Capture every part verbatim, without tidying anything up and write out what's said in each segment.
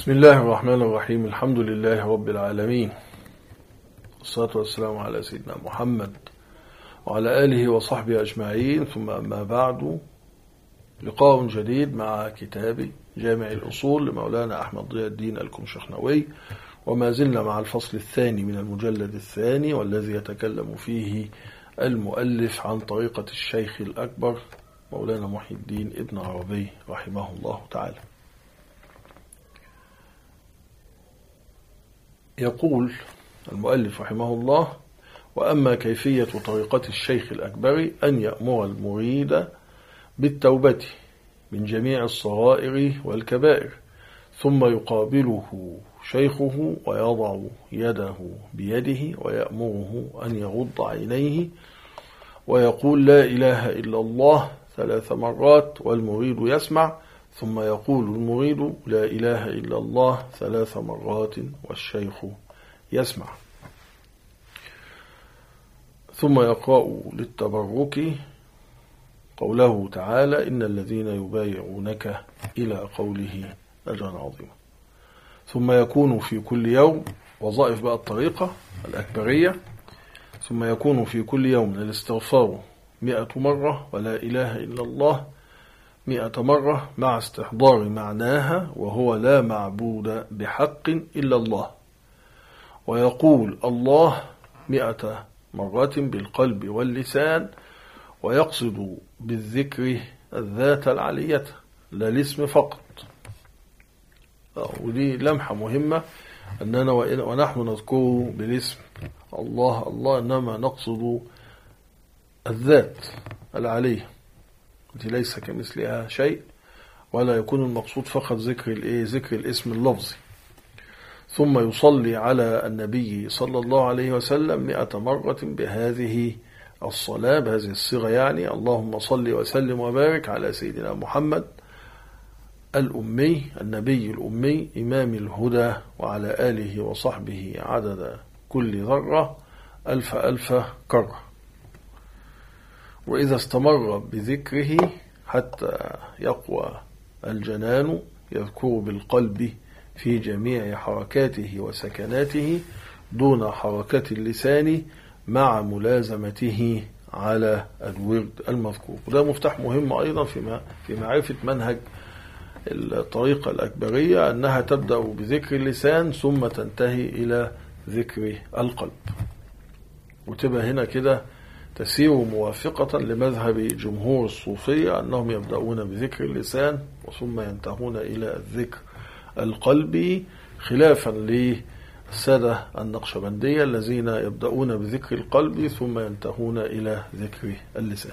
بسم الله الرحمن الرحيم. الحمد لله رب العالمين، والصلاة والسلام على سيدنا محمد وعلى آله وصحبه أجمعين، ثم أما بعد، لقاء جديد مع كتاب جامع الأصول لمولانا أحمد ضياء الدين الكمشخنوي، وما زلنا مع الفصل الثاني من المجلد الثاني، والذي يتكلم فيه المؤلف عن طريقة الشيخ الأكبر مولانا محي الدين ابن عربي رحمه الله تعالى. يقول المؤلف رحمه الله: وأما كيفية طريقة الشيخ الأكبر أن يأمر المريد بالتوبة من جميع الصغائر والكبائر، ثم يقابله شيخه ويضع يده بيده ويأمره أن يغض عينيه ويقول لا إله إلا الله ثلاث مرات والمريد يسمع، ثم يقول المريد لا إله إلا الله ثلاث مرات والشيخ يسمع، ثم يقرأ للتبرك قوله تعالى: إن الذين يبايعونك إلى قوله أجرا عظيما. ثم يكون في كل يوم وظائف بقى الطريقة الأكبرية، ثم يكون في كل يوم الاستغفار مئة مرة ولا إله إلا الله مئة مرة، مع استحضار معناها وهو لا معبود بحق إلا الله، ويقول الله مئة مرة بالقلب واللسان، ويقصد بالذكر الذات العلية لا الاسم فقط. ودي لمحة مهمة، أننا ونحن نذكره بالاسم الله الله إنما نقصد الذات العلية التي ليس كمثلها شيء، ولا يكون المقصود فقط ذكر الايه ذكر الاسم اللفظي. ثم يصلي على النبي صلى الله عليه وسلم مئة مرة بهذه الصلاة بهذه الصيغة، يعني اللهم صل وسلم وبارك على سيدنا محمد الأمي النبي الأمي إمام الهدى وعلى آله وصحبه عدد كل ذرة ألف ألف كرة. وإذا استمر بذكره حتى يقوى الجنان يذكر بالقلب في جميع حركاته وسكناته دون حركة اللسان مع ملازمته على الورد المذكور. وده مفتاح مهم أيضا في في معرفة منهج الطريقة الأكبرية، أنها تبدأ بذكر اللسان ثم تنتهي إلى ذكر القلب، وتبقى هنا كده تسير موافقة لمذهب جمهور الصوفية أنهم يبدأون بذكر اللسان ثم ينتهون إلى الذكر القلبي، خلافا للسادة النقشبندية الذين يبدأون بذكر القلب ثم ينتهون إلى ذكر اللسان.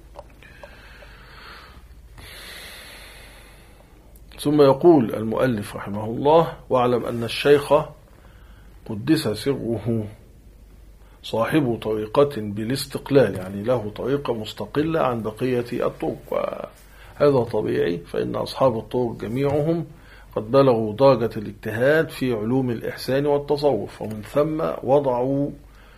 ثم يقول المؤلف رحمه الله: واعلم أن الشيخ قدس سره صاحب طريقة بالاستقلال، يعني له طريقة مستقلة عن بقية الطرق، وهذا طبيعي، فإن أصحاب الطرق جميعهم قد بلغوا درجة الاجتهاد في علوم الإحسان والتصوف، ومن ثم وضعوا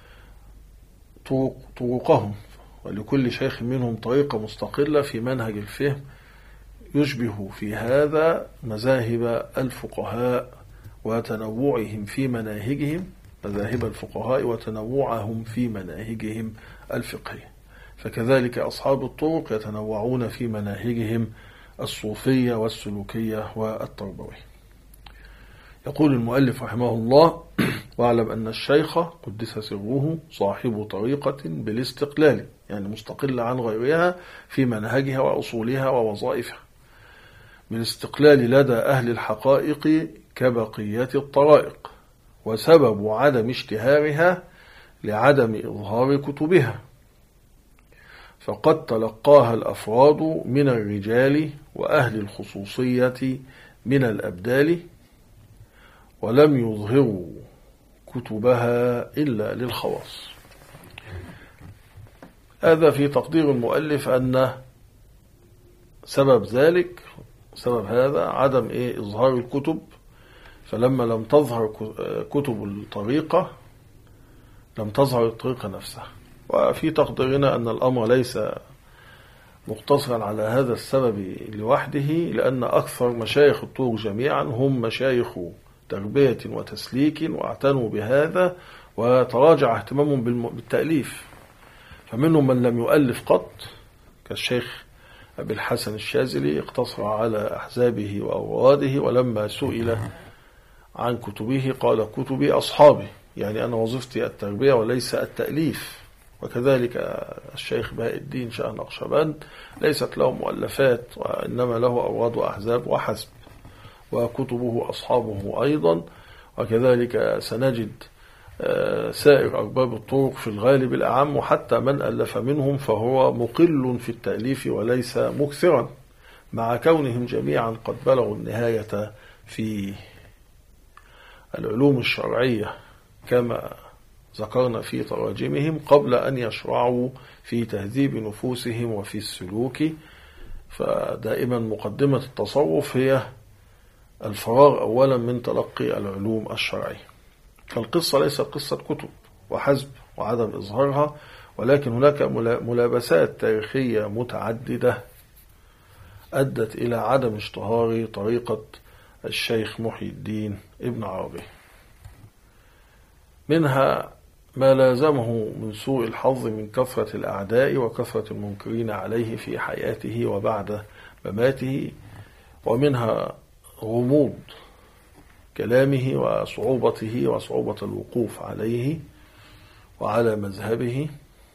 طرقهم، ولكل شيخ منهم طريقة مستقلة في منهج الفهم يشبه في هذا مذاهب الفقهاء وتنوعهم في مناهجهم مذاهب الفقهاء وتنوعهم في مناهجهم الفقهية، فكذلك أصحاب الطرق يتنوعون في مناهجهم الصوفية والسلوكية والتربوية. يقول المؤلف رحمه الله: واعلم أن الشيخ قدس سره صاحب طريقة بالاستقلال، يعني مستقل عن غيرها في منهجها وأصولها ووظائفها، بالاستقلال لدى أهل الحقائق كبقية الطرائق، وسبب عدم اشتهارها لعدم إظهار كتبها، فقد تلقاها الأفراد من الرجال وأهل الخصوصية من الأبدال، ولم يظهروا كتبها إلا للخواص. هذا في تقدير المؤلف أن سبب ذلك سبب هذا عدم إيه إظهار الكتب، فلما لم تظهر كتب الطريقة لم تظهر الطريقة نفسها. وفي تقديرنا أن الأمر ليس مقتصرا على هذا السبب لوحده، لأن أكثر مشايخ الطرق جميعا هم مشايخ تربية وتسليك واعتنوا بهذا وتراجع اهتمامهم بالتأليف. فمنهم من لم يؤلف قط كالشيخ أبي الحسن الشاذلي، اقتصر على أحزابه وأوراده، ولما سئل عن كتبه قال كتبي أصحابي، يعني أنا وظيفتي التربية وليس التأليف. وكذلك الشيخ بهاء الدين شاه نقشبند ليست له مؤلفات، وإنما له أوراد وأحزاب وحسب، وكتبه أصحابه أيضا. وكذلك سنجد سائر أرباب الطرق في الغالب الأعم، وحتى من ألف منهم فهو مقل في التأليف وليس مكثرا، مع كونهم جميعا قد بلغوا النهاية في العلوم الشرعية كما ذكرنا في تراجمهم، قبل أن يشرعوا في تهذيب نفوسهم وفي السلوك. فدائما مقدمة التصوف هي الفراغ أولا من تلقي العلوم الشرعية. فالقصة ليست قصة كتب وحسب وعدم إظهارها، ولكن هناك ملابسات تاريخية متعددة أدت إلى عدم اشتهار طريقة الشيخ محي الدين ابن عربي. منها ما لازمه من سوء الحظ من كثرة الأعداء وكثرة المنكرين عليه في حياته وبعد مماته، ومنها غموض كلامه وصعوبته وصعوبة الوقوف عليه وعلى مذهبه.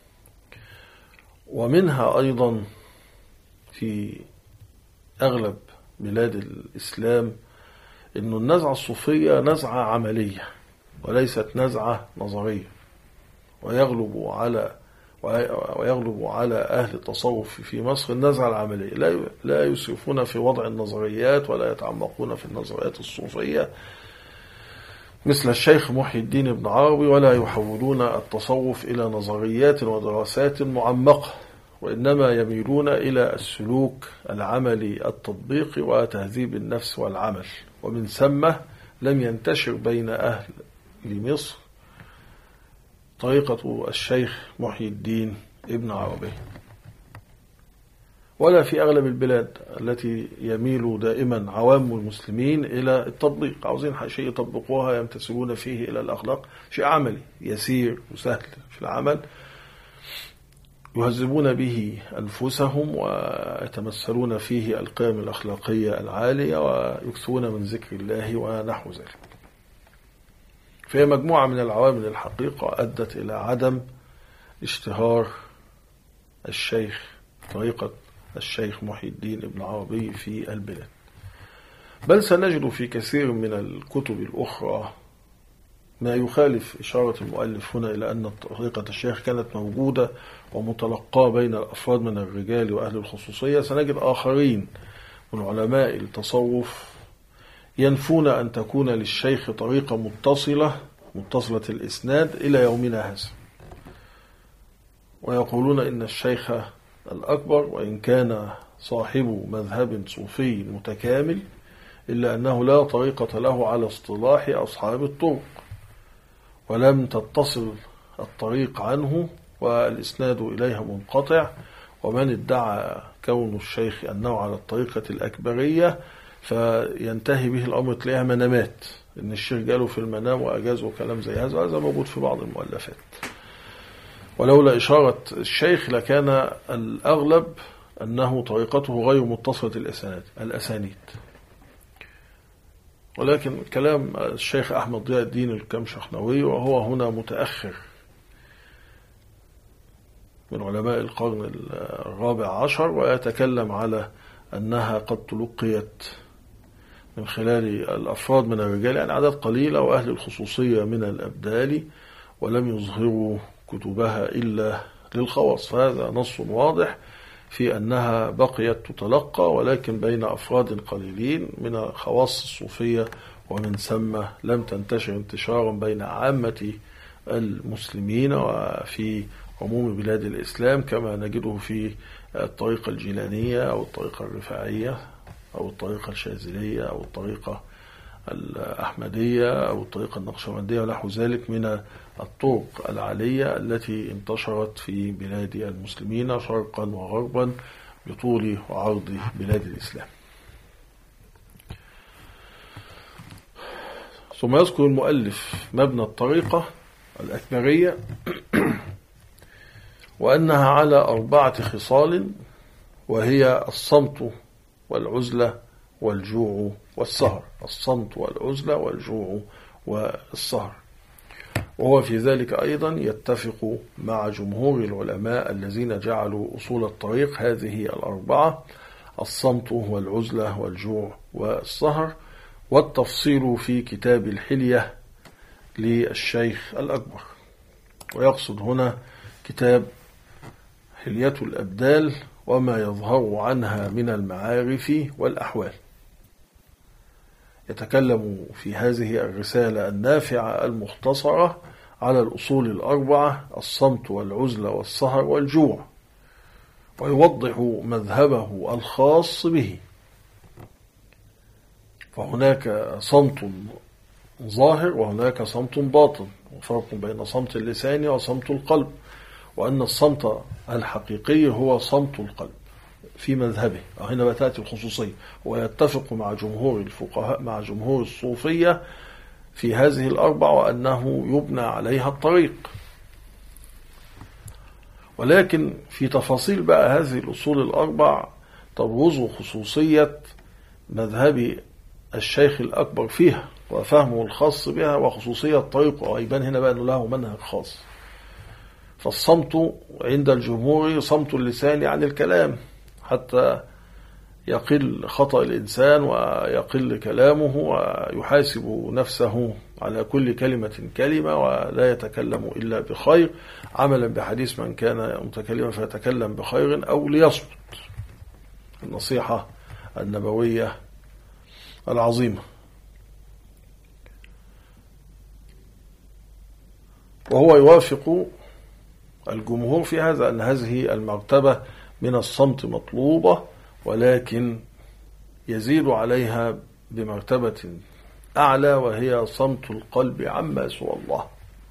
ومنها أيضا في أغلب بلاد الإسلام أن النزعة الصوفية نزعة عملية وليست نزعة نظرية، ويغلب على ويغلب على أهل التصوف في مصر النزعة العملية، لا لا يسرفون في وضع النظريات ولا يتعمقون في النظريات الصوفية مثل الشيخ محي الدين ابن عربي، ولا يحولون التصوف إلى نظريات ودراسات معمقة، وإنما يميلون إلى السلوك العملي التطبيقي وتهذيب النفس والعمل. ومن ثم لم ينتشر بين أهل مصر طريقة الشيخ محي الدين ابن عربي، ولا في أغلب البلاد التي يميل دائما عوام المسلمين إلى التطبيق، عاوزين شيء يطبقوها يمتثلون فيه إلى الأخلاق، شيء عملي يسير وسهل في العمل، يهذبون به أنفسهم ويتمثلون فيه القيم الأخلاقية العالية ويكثرون من ذكر الله ونحو ذلك. فهي مجموعة من العوامل الحقيقة أدت إلى عدم اشتهار الشيخ طريقة الشيخ محي الدين ابن عربي في البلاد. بل سنجد في كثير من الكتب الأخرى ما يخالف إشارة المؤلف هنا إلى أن طريقة الشيخ كانت موجودة ومتلقاة بين الأفراد من الرجال وأهل الخصوصية. سنجد آخرين من علماء التصوف ينفون أن تكون للشيخ طريقة متصلة متصلة الإسناد إلى يومنا هذا، ويقولون إن الشيخ الأكبر وإن كان صاحب مذهب صوفي متكامل إلا أنه لا طريقة له على اصطلاح أصحاب الطرق، ولم تتصل الطريق عنه والإسناد إليها منقطع. ومن ادعى كون الشيخ أنه على الطريقة الأكبرية فينتهي به الأمر تلاقيها منامات، إن الشيخ قاله في المنام وأجازه كلام زي هذا، هذا موجود في بعض المؤلفات. ولولا إشارة الشيخ لكان الأغلب أنه طريقته غير متصلة الأسانيد. ولكن كلام الشيخ أحمد ضياء الدين الكمشخنوي، وهو هنا متأخر من علماء القرن الرابع عشر، ويتكلم على أنها قد تلقيت من خلال الأفراد من الرجال، يعني عدد قليلة، وأهل الخصوصية من الأبدال، ولم يظهروا كتبها إلا للخواص. فهذا نص واضح في أنها بقيت تتلقى، ولكن بين أفراد قليلين من خواص الصوفية، ومن ثم لم تنتشر انتشارا بين عامة المسلمين وفي عموم بلاد الإسلام كما نجده في الطريقة الجيلانية أو الطريقة الرفاعية أو الطريقة الشاذلية أو الطريقة الأحمدية أو الطريقة النقشبندية ونحو ذلك من الطرق العالية التي انتشرت في بلاد المسلمين شرقا وغربا بطول وعرض بلاد الإسلام. ثم يذكر المؤلف مبنى الطريقة الأكبرية وأنها على أربعة خصال، وهي الصمت والعزلة والجوع والسهر. الصمت والعزلة والجوع والسهر، وهو في ذلك أيضا يتفق مع جمهور العلماء الذين جعلوا أصول الطريق هذه الأربعة: الصمت والعزلة والجوع والسهر. والتفصيل في كتاب الحلية للشيخ الأكبر، ويقصد هنا كتاب حلية الأبدال وما يظهر عنها من المعارف والأحوال. يتكلم في هذه الرسالة النافعة المختصرة على الأصول الأربعة: الصمت والعزلة والسهر والجوع، ويوضح مذهبه الخاص به. فهناك صمت ظاهر وهناك صمت باطن، وفرق بين صمت اللسان وصمت القلب، وأن الصمت الحقيقي هو صمت القلب في مذهبه. هنا تأتي الخصوصية، ويتفق مع جمهور الفقهاء مع جمهور الصوفية في هذه الأربع وأنه يبنى عليها الطريق. ولكن في تفاصيل بقى هذه الأصول الأربع تبرز خصوصية مذهب الشيخ الأكبر فيها وفهمه الخاص بها وخصوصية الطريق، ويبان هنا بقى أنه له منهج خاص. فالصمت عند الجمهور صمت اللسان عن الكلام حتى يقل خطأ الإنسان ويقل كلامه، ويحاسب نفسه على كل كلمة كلمة ولا يتكلم إلا بخير، عملا بحديث من كان متكلما فيتكلم بخير أو ليصمت. النصيحة النبوية العظيمة. وهو يوافق الجمهور في هذا، أن هذه المرتبة من الصمت مطلوبة، ولكن يزيد عليها بمرتبة أعلى، وهي صمت القلب عما سوى الله.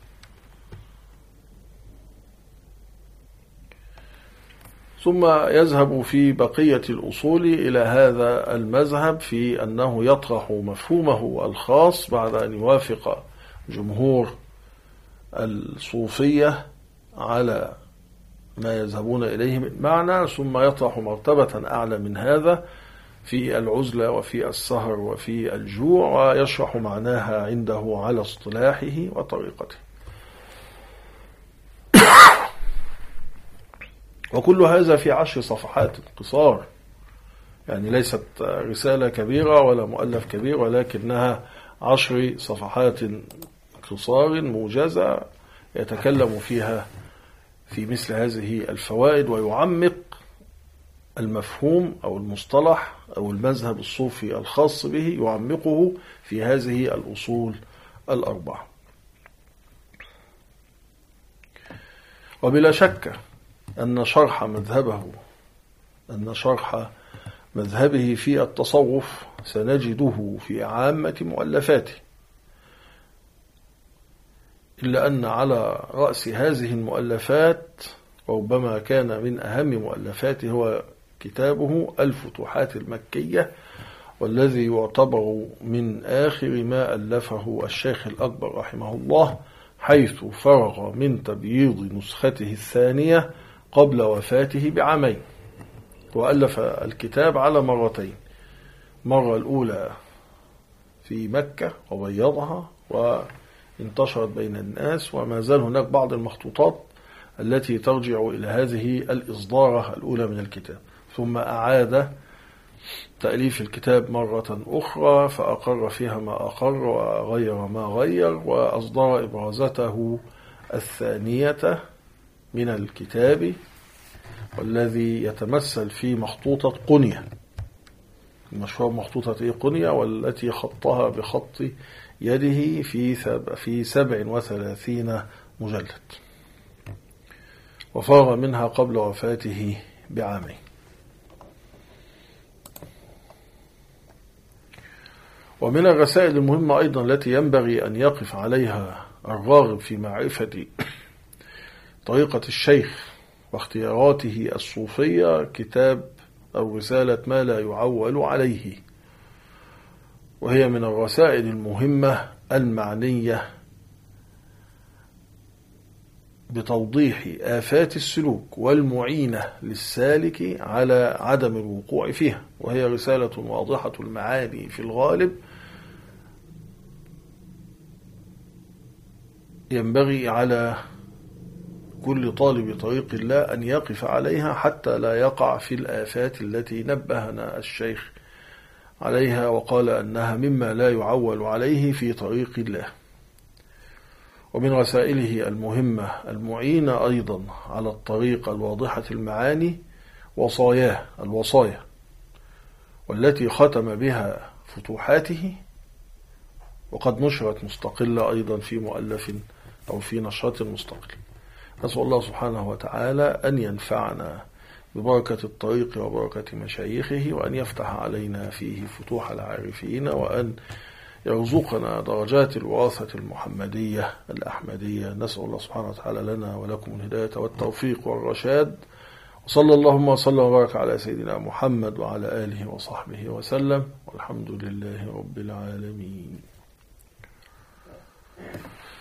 ثم يذهب في بقية الأصول إلى هذا المذهب في أنه يطرح مفهومه الخاص بعد أن يوافق جمهور الصوفية على ما يذهبون إليه من معنى، ثم يطرح مرتبة أعلى من هذا في العزلة وفي السهر وفي الجوع، ويشرح معناها عنده على اصطلاحه وطريقته. وكل هذا في عشر صفحات قصار، يعني ليست رسالة كبيرة ولا مؤلف كبير، ولكنها عشر صفحات قصار موجزة يتكلم فيها في مثل هذه الفوائد، ويعمق المفهوم أو المصطلح أو المذهب الصوفي الخاص به، يعمقه في هذه الأصول الأربعة. وبلا شك أن شرح مذهبه أن شرح مذهبه في التصوف سنجده في عامة مؤلفاته، إلا أن على رأس هذه المؤلفات وربما كان من أهم مؤلفاته هو كتابه الفتوحات المكية، والذي يعتبر من آخر ما ألفه الشيخ الأكبر رحمه الله، حيث فرغ من تبييض نسخته الثانية قبل وفاته بعامين. وألف الكتاب على مرتين، مرة الأولى في مكة وبيضها وانتشرت بين الناس، وما زال هناك بعض المخطوطات التي ترجع إلى هذه الإصدارة الأولى من الكتاب، ثم أعاد تأليف الكتاب مرة أخرى فأقر فيها ما أقر وغير ما غير، وأصدر إبرازته الثانية من الكتاب، والذي يتمثل في مخطوطة قنية، المشهور مخطوطة قنية، والتي خطها بخط يده في في سبع وثلاثين مجلد، وفرغ منها قبل وفاته بعامين. ومن الرسائل المهمة أيضا التي ينبغي أن يقف عليها الراغب في معرفة طريقة الشيخ واختياراته الصوفية كتاب أو رسالة ما لا يعول عليه، وهي من الرسائل المهمة المعنية بتوضيح آفات السلوك والمعينة للسالك على عدم الوقوع فيها، وهي رسالة واضحة المعاني في الغالب، ينبغي على كل طالب طريق الله أن يقف عليها حتى لا يقع في الآفات التي نبهنا الشيخ عليها وقال أنها مما لا يعول عليه في طريق الله. ومن رسائله المهمة المعينة أيضا على الطريق الواضحة المعاني وصاياه الوصايا، والتي ختم بها فتوحاته، وقد نشرت مستقلة أيضا في مؤلف أو في نشرة مستقل. نسأل الله سبحانه وتعالى أن ينفعنا ببركة الطريق وبركة مشايخه، وأن يفتح علينا فيه فتوح العارفين، وأن يرزقنا درجات الوراثة المحمدية الأحمدية. نسأل الله سبحانه وتعالى لنا ولكم الهداية والتوفيق والرشاد، وصلى اللهم وسلم وبارك على سيدنا محمد وعلى آله وصحبه وسلم، والحمد لله رب العالمين.